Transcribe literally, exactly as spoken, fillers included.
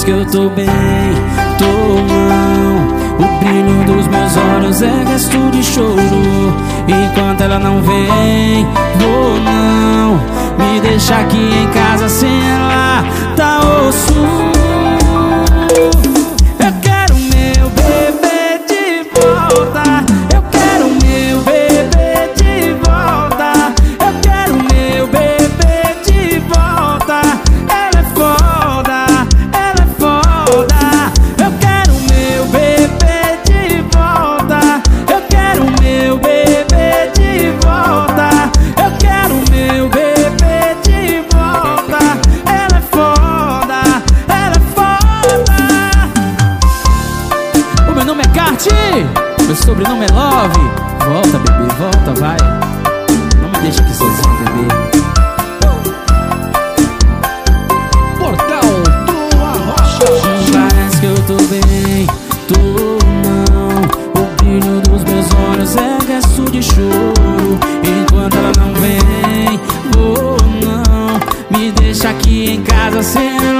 que eu tô bem, tô não. O brilho dos meus olhos é gesto de choro. Enquanto ela não vem, vou não. Me deixa aqui em casa sem ela, tá osso. Eu quero meu bebê de volta. Eu quero meu bebê de volta. Eu quero meu bebê de volta. Ela é foda, ela é foda. Eu quero meu bebê de volta. Eu quero meu bebê de volta. Eu quero meu bebê de volta. Ela é foda, ela é foda. O meu nome é Kart, meu sobrenome é Love. Volta, bebê, volta, vai. Não me deixa aqui sozinho, bebê. Portal do Arrocha. Parece que eu tô bem, tô não. O brilho dos meus olhos é gesto de choro. Enquanto ela não vem, vou não. Me deixa aqui em casa sem